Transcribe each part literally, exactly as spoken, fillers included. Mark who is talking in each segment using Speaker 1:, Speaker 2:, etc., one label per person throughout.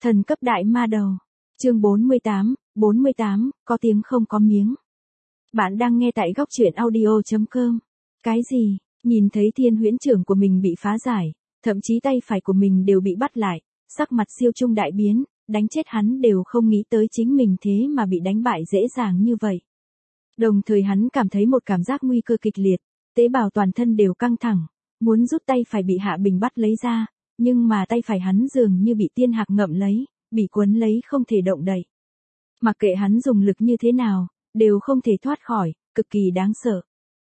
Speaker 1: Thần cấp đại ma đầu. Chương bốn mươi tám, bốn mươi tám, có tiếng không có miếng. Bạn đang nghe tại góc truyện audio chấm com. Cái gì? Nhìn thấy thiên huyễn trưởng của mình bị phá giải, thậm chí tay phải của mình đều bị bắt lại, sắc mặt Siêu Trung đại biến, đánh chết hắn đều không nghĩ tới chính mình thế mà bị đánh bại dễ dàng như vậy. Đồng thời hắn cảm thấy một cảm giác nguy cơ kịch liệt, tế bào toàn thân đều căng thẳng, muốn rút tay phải bị Hạ Bình bắt lấy ra, nhưng mà tay phải hắn dường như bị tiên hạc ngậm lấy, bị quấn lấy không thể động đậy. Mặc kệ hắn dùng lực như thế nào, đều không thể thoát khỏi, cực kỳ đáng sợ.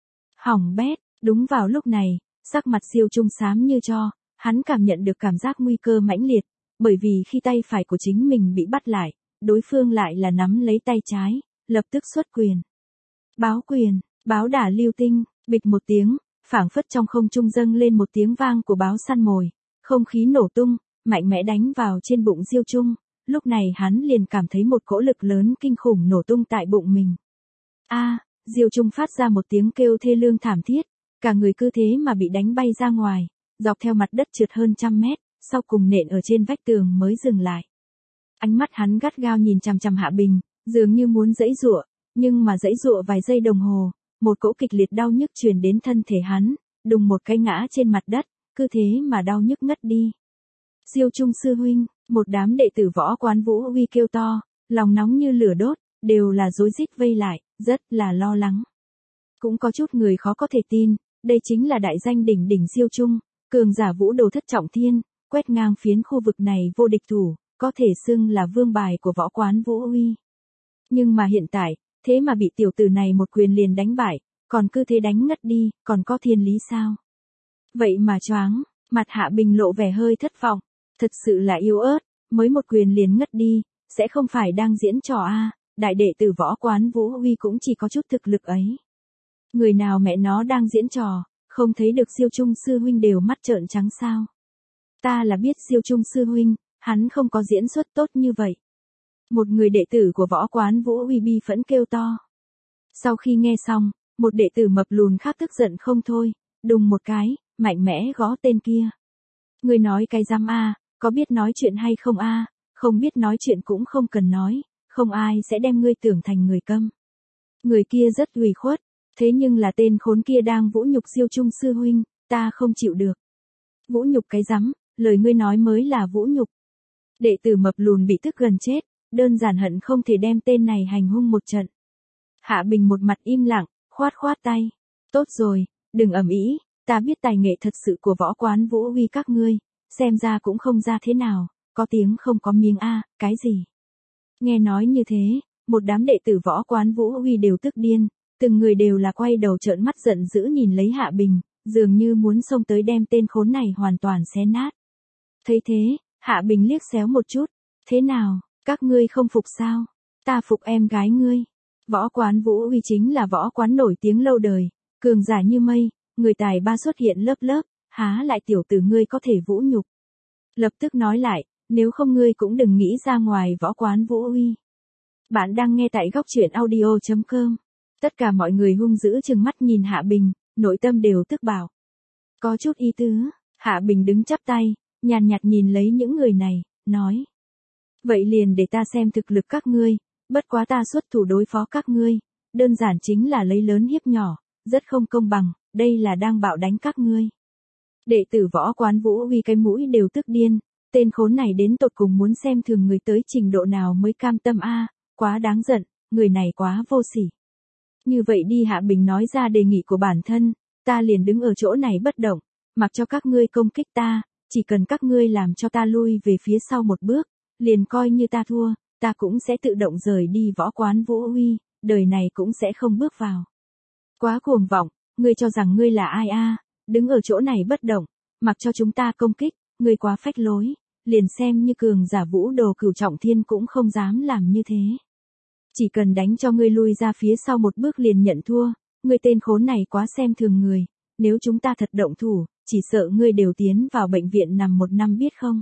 Speaker 1: Hỏng bét, đúng vào lúc này, sắc mặt Siêu Trung xám như tro, hắn cảm nhận được cảm giác nguy cơ mãnh liệt, bởi vì khi tay phải của chính mình bị bắt lại, đối phương lại là nắm lấy tay trái, lập tức xuất quyền. Báo quyền, báo đả lưu tinh, bịch một tiếng, phảng phất trong không trung dâng lên một tiếng vang của báo săn mồi, không khí nổ tung, mạnh mẽ đánh vào trên bụng Siêu Trung, lúc này hắn liền cảm thấy một cỗ lực lớn kinh khủng nổ tung tại bụng mình. A, à, Siêu Trung phát ra một tiếng kêu thê lương thảm thiết, cả người cứ thế mà bị đánh bay ra ngoài, dọc theo mặt đất trượt hơn trăm mét, sau cùng nện ở trên vách tường mới dừng lại. Ánh mắt hắn gắt gao nhìn chằm chằm Hạ Bình, dường như muốn giãy giụa, nhưng mà giãy giụa vài giây đồng hồ, một cỗ kịch liệt đau nhức truyền đến thân thể hắn, đùng một cái ngã trên mặt đất, cứ thế mà đau nhức ngất đi. Siêu Trung sư huynh, một đám đệ tử Võ Quán Vũ Uy kêu to, lòng nóng như lửa đốt, đều là rối rít vây lại, rất là lo lắng. Cũng có chút người khó có thể tin, đây chính là đại danh đỉnh đỉnh Siêu Trung, cường giả vũ đồ thất trọng thiên, quét ngang phiến khu vực này vô địch thủ, có thể xưng là vương bài của Võ Quán Vũ Uy. Nhưng mà hiện tại, thế mà bị tiểu tử này một quyền liền đánh bại, còn cứ thế đánh ngất đi, còn có thiên lý sao? Vậy mà choáng, mặt Hạ Bình lộ vẻ hơi thất vọng, thật sự là yếu ớt, mới một quyền liền ngất đi, sẽ không phải đang diễn trò a, đại đệ tử Võ Quán Vũ Uy cũng chỉ có chút thực lực ấy. Người nào mẹ nó đang diễn trò, không thấy được Siêu Trung sư huynh đều mắt trợn trắng sao? Ta là biết Siêu Trung sư huynh, hắn không có diễn xuất tốt như vậy. Một người đệ tử của Võ Quán Vũ Uy bi phẫn kêu to. Sau khi nghe xong, một đệ tử mập lùn khác tức giận không thôi, đùng một cái, mạnh mẽ gõ tên kia. Người nói cái rắm a, có biết nói chuyện hay không a? Không biết nói chuyện cũng không cần nói, không ai sẽ đem ngươi tưởng thành người câm. Người kia rất ủy khuất, thế nhưng là tên khốn kia đang vũ nhục Siêu Trung sư huynh, ta không chịu được. Vũ nhục cái rắm, lời ngươi nói mới là vũ nhục. Đệ tử mập lùn bị tức gần chết, đơn giản hận không thể đem tên này hành hung một trận. Hạ Bình một mặt im lặng, khoát khoát tay. Tốt rồi, đừng ầm ĩ, ta biết tài nghệ thật sự của Võ Quán Vũ Uy các ngươi, xem ra cũng không ra thế nào, có tiếng không có miếng a, cái gì? Nghe nói như thế, một đám đệ tử Võ Quán Vũ Uy đều tức điên, từng người đều là quay đầu trợn mắt giận dữ nhìn lấy Hạ Bình, dường như muốn xông tới đem tên khốn này hoàn toàn xé nát. Thấy thế, Hạ Bình liếc xéo một chút, thế nào, các ngươi không phục sao? Ta phục em gái ngươi. Võ Quán Vũ Uy chính là võ quán nổi tiếng lâu đời, cường giả như mây, người tài ba xuất hiện lớp lớp, há lại tiểu tử ngươi có thể vũ nhục. Lập tức nói lại, nếu không ngươi cũng đừng nghĩ ra ngoài Võ Quán Vũ Uy. Bạn đang nghe tại góc truyện audio chấm com. Tất cả mọi người hung dữ trừng mắt nhìn Hạ Bình, nội tâm đều tức bảo. Có chút ý tứ, Hạ Bình đứng chắp tay, nhàn nhạt nhìn lấy những người này, nói. Vậy liền để ta xem thực lực các ngươi, bất quá ta xuất thủ đối phó các ngươi, đơn giản chính là lấy lớn hiếp nhỏ, rất không công bằng, đây là đang bạo đánh các ngươi. Đệ tử Võ Quán Vũ Uy cái mũi đều tức điên, tên khốn này đến tột cùng muốn xem thường người tới trình độ nào mới cam tâm a, quá đáng giận, người này quá vô sỉ. Như vậy đi, Hạ Bình nói ra đề nghị của bản thân, ta liền đứng ở chỗ này bất động, mặc cho các ngươi công kích ta, chỉ cần các ngươi làm cho ta lui về phía sau một bước, liền coi như ta thua, ta cũng sẽ tự động rời đi Võ Quán Vũ Uy, đời này cũng sẽ không bước vào. Quá cuồng vọng, ngươi cho rằng ngươi là ai a, đứng ở chỗ này bất động, mặc cho chúng ta công kích, ngươi quá phách lối, liền xem như cường giả vũ đồ cửu trọng thiên cũng không dám làm như thế. Chỉ cần đánh cho ngươi lui ra phía sau một bước liền nhận thua, ngươi tên khốn này quá xem thường người, nếu chúng ta thật động thủ, chỉ sợ ngươi đều tiến vào bệnh viện nằm một năm biết không.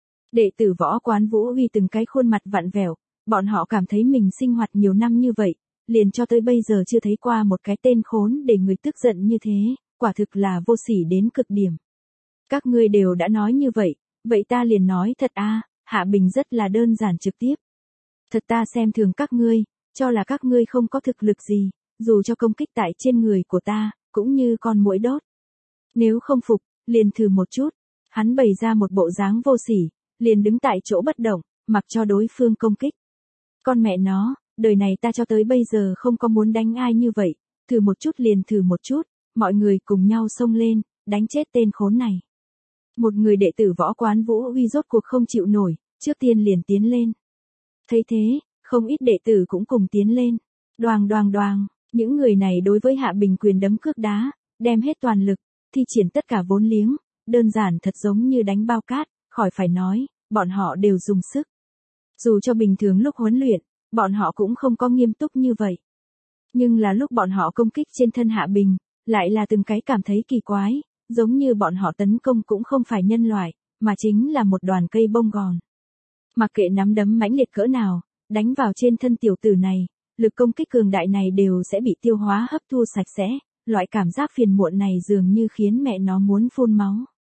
Speaker 1: Đệ tử Võ Quán Vũ Uy từng cái khuôn mặt vặn vẹo, bọn họ cảm thấy mình sinh hoạt nhiều năm như vậy, liền cho tới bây giờ chưa thấy qua một cái tên khốn để người tức giận như thế, quả thực là vô sỉ đến cực điểm. Các ngươi đều đã nói như vậy, vậy ta liền nói thật a, Hạ Bình rất là đơn giản trực tiếp. Thật ta xem thường các ngươi, cho là các ngươi không có thực lực gì, dù cho công kích tại trên người của ta, cũng như con muỗi đốt. Nếu không phục, liền thử một chút. Hắn bày ra một bộ dáng vô sỉ, liền đứng tại chỗ bất động, mặc cho đối phương công kích. Con mẹ nó, đời này ta cho tới bây giờ không có muốn đánh ai như vậy, thử một chút liền thử một chút, mọi người cùng nhau xông lên, đánh chết tên khốn này. Một người đệ tử Võ Quán Vũ Uy rốt cuộc không chịu nổi, trước tiên liền tiến lên. Thấy thế, không ít đệ tử cũng cùng tiến lên. Đoàng đoàng đoàng, những người này đối với Hạ Bình quyền đấm cước đá, đem hết toàn lực, thi triển tất cả vốn liếng, đơn giản thật giống như đánh bao cát, khỏi phải nói, bọn họ đều dùng sức. Dù cho bình thường lúc huấn luyện, bọn họ cũng không có nghiêm túc như vậy. Nhưng là lúc bọn họ công kích trên thân Hạ Bình, lại là từng cái cảm thấy kỳ quái, giống như bọn họ tấn công cũng không phải nhân loại, mà chính là một đoàn cây bông gòn. Mặc kệ nắm đấm mãnh liệt cỡ nào, đánh vào trên thân tiểu tử này, lực công kích cường đại này đều sẽ bị tiêu hóa hấp thu sạch sẽ, loại cảm giác phiền muộn này dường như khiến mẹ nó muốn phun máu.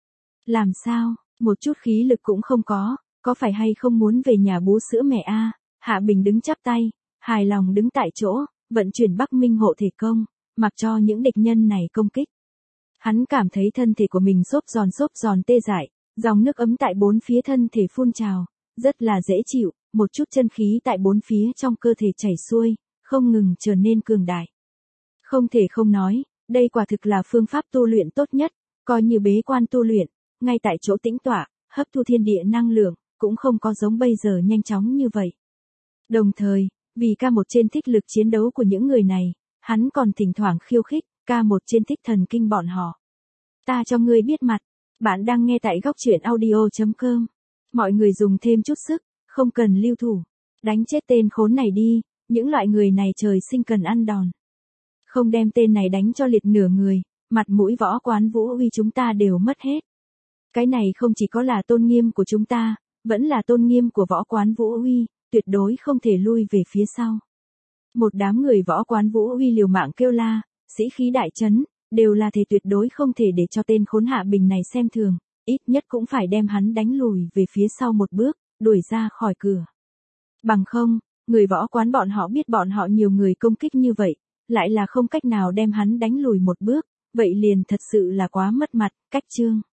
Speaker 1: Làm sao, một chút khí lực cũng không có, có phải hay không muốn về nhà bú sữa mẹ a? Hạ Bình đứng chắp tay, hài lòng đứng tại chỗ, vận chuyển Bắc Minh hộ thể công, mặc cho những địch nhân này công kích. Hắn cảm thấy thân thể của mình xốp giòn xốp giòn tê dại, dòng nước ấm tại bốn phía thân thể phun trào, rất là dễ chịu, một chút chân khí tại bốn phía trong cơ thể chảy xuôi, không ngừng trở nên cường đại. Không thể không nói, đây quả thực là phương pháp tu luyện tốt nhất, coi như bế quan tu luyện, ngay tại chỗ tĩnh tọa, hấp thu thiên địa năng lượng, cũng không có giống bây giờ nhanh chóng như vậy. Đồng thời, vì ca một trên thích lực chiến đấu của những người này, hắn còn thỉnh thoảng khiêu khích, ca một trên thích thần kinh bọn họ. Ta cho ngươi biết mặt, bạn đang nghe tại góc truyện audio chấm com. Mọi người dùng thêm chút sức, không cần lưu thủ. Đánh chết tên khốn này đi, những loại người này trời sinh cần ăn đòn. Không đem tên này đánh cho liệt nửa người, mặt mũi Võ Quán Vũ Uy chúng ta đều mất hết. Cái này không chỉ có là tôn nghiêm của chúng ta, vẫn là tôn nghiêm của Võ Quán Vũ Uy, tuyệt đối không thể lui về phía sau. Một đám người Võ Quán Vũ Uy liều mạng kêu la, sĩ khí đại chấn, đều là thể tuyệt đối không thể để cho tên khốn Hạ Bình này xem thường, ít nhất cũng phải đem hắn đánh lùi về phía sau một bước, đuổi ra khỏi cửa. Bằng không, người Võ Quán bọn họ biết bọn họ nhiều người công kích như vậy, lại là không cách nào đem hắn đánh lùi một bước, vậy liền thật sự là quá mất mặt, cách chương.